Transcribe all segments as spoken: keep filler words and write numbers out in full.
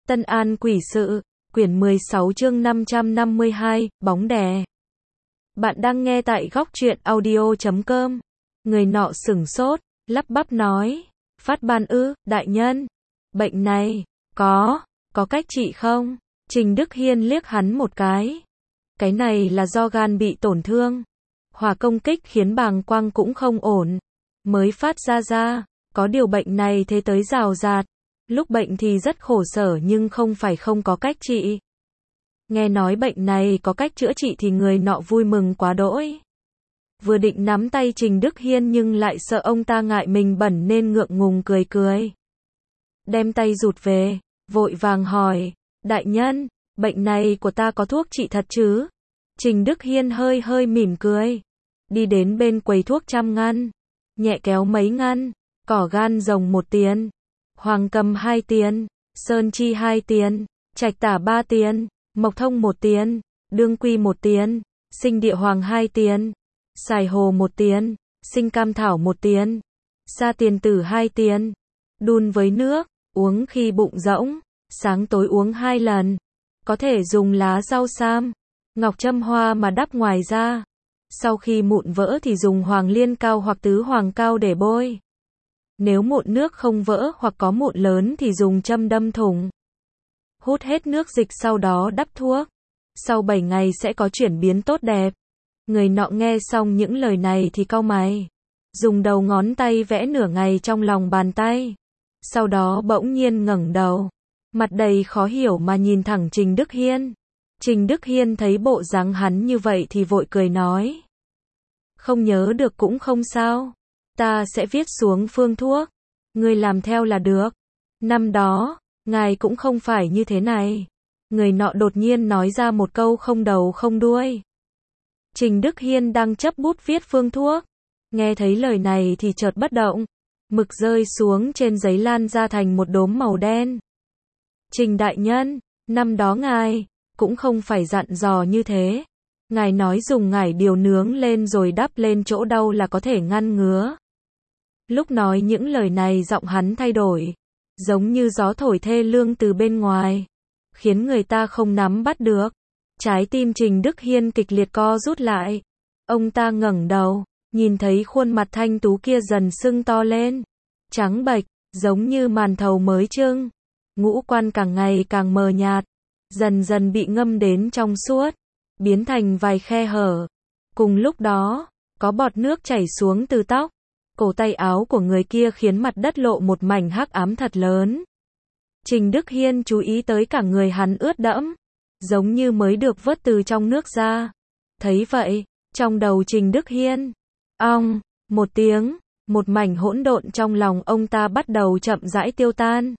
Tân An Quỷ Sự, quyển mười sáu chương năm trăm năm mươi hai, bóng đè. Bạn đang nghe tại góc truyện audio chấm com. Người nọ sửng sốt, lắp bắp nói, phát ban ư, đại nhân. Bệnh này, có, có cách trị không? Trình Đức Hiên liếc hắn một cái. Cái này là do gan bị tổn thương. Hỏa công kích khiến bàng quang cũng không ổn. Mới phát ra ra, có điều bệnh này thế tới rào rạt. Lúc bệnh thì rất khổ sở nhưng không phải không có cách trị. Nghe nói bệnh này có cách chữa trị thì người nọ vui mừng quá đỗi. Vừa định nắm tay Trình Đức Hiên nhưng lại sợ ông ta ngại mình bẩn nên ngượng ngùng cười cười. Đem tay rụt về, vội vàng hỏi, đại nhân, bệnh này của ta có thuốc trị thật chứ? Trình Đức Hiên hơi hơi mỉm cười. Đi đến bên quầy thuốc trăm ngăn. Nhẹ kéo mấy ngăn, cỏ gan rồng một tiền. Hoàng cầm hai tiền, sơn chi hai tiền, trạch tả ba tiền, mộc thông một tiền, đương quy một tiền, sinh địa hoàng hai tiền, xài hồ một tiền, sinh cam thảo một tiền, sa tiền tử hai tiền, đun với nước, uống khi bụng rỗng, sáng tối uống hai lần, có thể dùng lá rau sam, ngọc châm hoa mà đắp ngoài ra, sau khi mụn vỡ thì dùng hoàng liên cao hoặc tứ hoàng cao để bôi. Nếu mụn nước không vỡ hoặc có mụn lớn thì dùng châm đâm thủng. Hút hết nước dịch sau đó đắp thuốc. Sau bảy ngày sẽ có chuyển biến tốt đẹp. Người nọ nghe xong những lời này thì cau mày. Dùng đầu ngón tay vẽ nửa ngày trong lòng bàn tay. Sau đó bỗng nhiên ngẩng đầu. Mặt đầy khó hiểu mà nhìn thẳng Trình Đức Hiên. Trình Đức Hiên thấy bộ dáng hắn như vậy thì vội cười nói. Không nhớ được cũng không sao. Ta sẽ viết xuống phương thuốc. Người làm theo là được. Năm đó, ngài cũng không phải như thế này. Người nọ đột nhiên nói ra một câu không đầu không đuôi. Trình Đức Hiên đang chấp bút viết phương thuốc. Nghe thấy lời này thì chợt bất động. Mực rơi xuống trên giấy lan ra thành một đốm màu đen. Trình đại nhân, năm đó ngài, cũng không phải dặn dò như thế. Ngài nói dùng ngải điều nướng lên rồi đắp lên chỗ đau là có thể ngăn ngứa. Lúc nói những lời này giọng hắn thay đổi, giống như gió thổi thê lương từ bên ngoài, khiến người ta không nắm bắt được. Trái tim Trình Đức Hiên kịch liệt co rút lại. Ông ta ngẩng đầu, nhìn thấy khuôn mặt thanh tú kia dần sưng to lên, trắng bệch, giống như màn thầu mới trưng. Ngũ quan càng ngày càng mờ nhạt, dần dần bị ngâm đến trong suốt, biến thành vài khe hở. Cùng lúc đó, có bọt nước chảy xuống từ tóc. Cổ tay áo của người kia khiến mặt đất lộ một mảnh hắc ám thật lớn. Trình Đức Hiên chú ý tới cả người hắn ướt đẫm, giống như mới được vớt từ trong nước ra. Thấy vậy, trong đầu Trình Đức Hiên, ong, một tiếng, một mảnh hỗn độn trong lòng ông ta bắt đầu chậm rãi tiêu tan.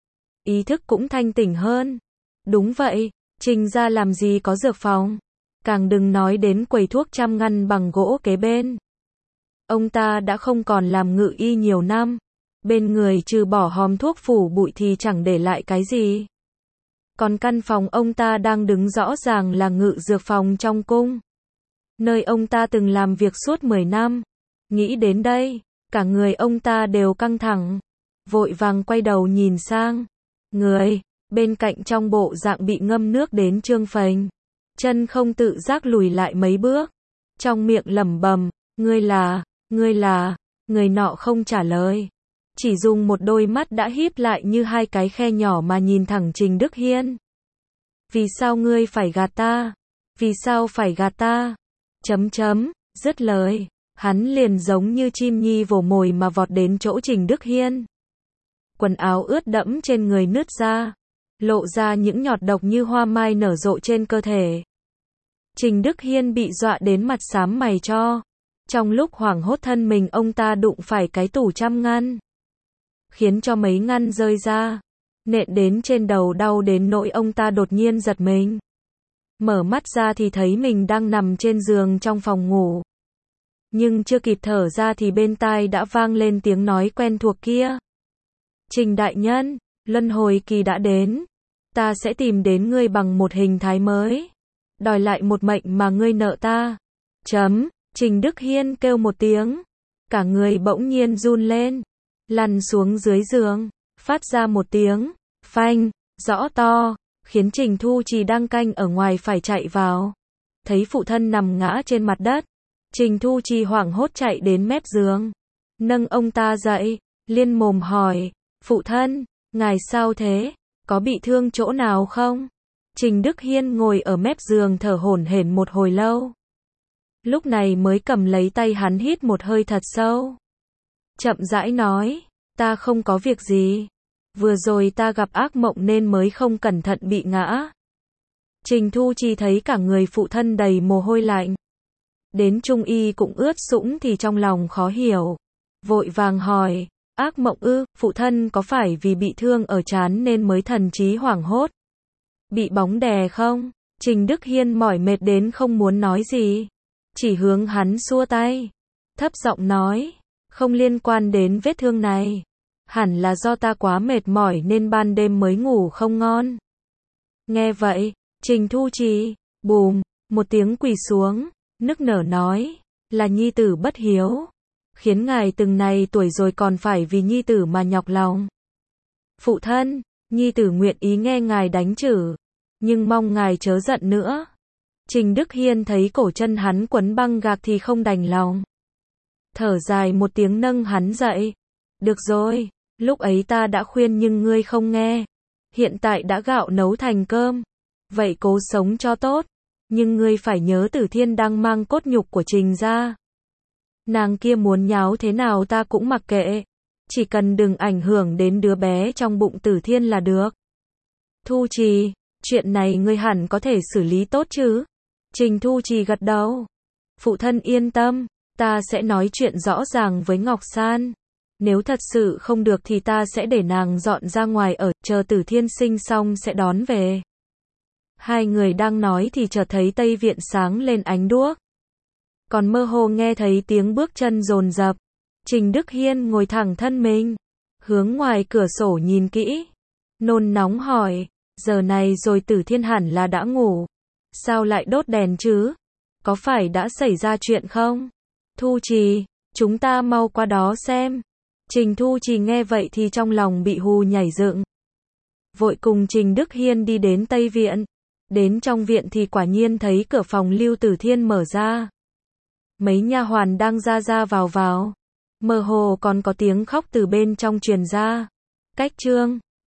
Ý thức cũng thanh tỉnh hơn. Đúng vậy, Trình ra làm gì có dược phòng, càng đừng nói đến quầy thuốc trăm ngăn bằng gỗ kế bên. Ông ta đã không còn làm ngự y nhiều năm, bên người trừ bỏ hòm thuốc phủ bụi thì chẳng để lại cái gì. Còn căn phòng ông ta đang đứng rõ ràng là ngự dược phòng trong cung, nơi ông ta từng làm việc suốt mười năm. Nghĩ đến đây, cả người ông ta đều căng thẳng, vội vàng quay đầu nhìn sang. Người bên cạnh trong bộ dạng bị ngâm nước đến trương phình, chân không tự giác lùi lại mấy bước, trong miệng lẩm bẩm, ngươi là, ngươi là, người nọ không trả lời, chỉ dùng một đôi mắt đã híp lại như hai cái khe nhỏ mà nhìn thẳng Trình Đức Hiên. Vì sao ngươi phải gạt ta? Vì sao phải gạt ta? Chấm chấm, dứt lời, hắn liền giống như chim nhi vồ mồi mà vọt đến chỗ Trình Đức Hiên. Quần áo ướt đẫm trên người nứt ra, lộ ra những nhọt độc như hoa mai nở rộ trên cơ thể. Trình Đức Hiên bị dọa đến mặt xám mày cho. Trong lúc hoảng hốt thân mình ông ta đụng phải cái tủ trăm ngăn, khiến cho mấy ngăn rơi ra, nện đến trên đầu đau đến nỗi ông ta đột nhiên giật mình. Mở mắt ra thì thấy mình đang nằm trên giường trong phòng ngủ. Nhưng chưa kịp thở ra thì bên tai đã vang lên tiếng nói quen thuộc kia. Trình đại nhân, luân hồi kỳ đã đến. Ta sẽ tìm đến ngươi bằng một hình thái mới, đòi lại một mệnh mà ngươi nợ ta. Chấm. Trình Đức Hiên kêu một tiếng, cả người bỗng nhiên run lên, lăn xuống dưới giường, phát ra một tiếng phanh, rõ to, khiến Trình Thu Trì đang canh ở ngoài phải chạy vào. Thấy phụ thân nằm ngã trên mặt đất, Trình Thu Trì hoảng hốt chạy đến mép giường, nâng ông ta dậy, liên mồm hỏi, phụ thân, ngài sao thế, có bị thương chỗ nào không? Trình Đức Hiên ngồi ở mép giường thở hổn hển một hồi lâu. Lúc này mới cầm lấy tay hắn hít một hơi thật sâu. Chậm rãi nói, ta không có việc gì. Vừa rồi ta gặp ác mộng nên mới không cẩn thận bị ngã. Trình Thu Trì thấy cả người phụ thân đầy mồ hôi lạnh. Đến trung y cũng ướt sũng thì trong lòng khó hiểu. Vội vàng hỏi, ác mộng ư, phụ thân có phải vì bị thương ở trán nên mới thần trí hoảng hốt? Bị bóng đè không? Trình Đức Hiên mỏi mệt đến không muốn nói gì. Chỉ hướng hắn xua tay. Thấp giọng nói, không liên quan đến vết thương này. Hẳn là do ta quá mệt mỏi nên ban đêm mới ngủ không ngon. Nghe vậy, Trình Thu Trì, bùm, một tiếng quỳ xuống, nức nở nói, là nhi tử bất hiếu. Khiến ngài từng này tuổi rồi còn phải vì nhi tử mà nhọc lòng. Phụ thân, nhi tử nguyện ý nghe ngài đánh chử, nhưng mong ngài chớ giận nữa. Trình Đức Hiên thấy cổ chân hắn quấn băng gạc thì không đành lòng. Thở dài một tiếng nâng hắn dậy. Được rồi, lúc ấy ta đã khuyên nhưng ngươi không nghe. Hiện tại đã gạo nấu thành cơm. Vậy cố sống cho tốt. Nhưng ngươi phải nhớ Tử Thiên đang mang cốt nhục của Trình ra. Nàng kia muốn nháo thế nào ta cũng mặc kệ. Chỉ cần đừng ảnh hưởng đến đứa bé trong bụng Tử Thiên là được. Thu Trì, chuyện này ngươi hẳn có thể xử lý tốt chứ? Trình Thu Trì gật đầu. Phụ thân yên tâm, ta sẽ nói chuyện rõ ràng với Ngọc San. Nếu thật sự không được thì ta sẽ để nàng dọn ra ngoài ở, chờ Tử Thiên sinh xong sẽ đón về. Hai người đang nói thì chợt thấy Tây Viện sáng lên ánh đuốc. Còn mơ hồ nghe thấy tiếng bước chân dồn dập. Trình Đức Hiên ngồi thẳng thân mình, hướng ngoài cửa sổ nhìn kỹ. Nôn nóng hỏi, giờ này rồi Tử Thiên hẳn là đã ngủ. Sao lại đốt đèn chứ? Có phải đã xảy ra chuyện không? Thu Trì, chúng ta mau qua đó xem. Trình Thu Trì nghe vậy thì trong lòng bị hù nhảy dựng. Vội cùng Trình Đức Hiên đi đến Tây Viện. Đến trong viện thì quả nhiên thấy cửa phòng Lưu Tử Thiên mở ra. Mấy nha hoàn đang ra ra vào vào. Mơ hồ còn có tiếng khóc từ bên trong truyền ra. Cách chương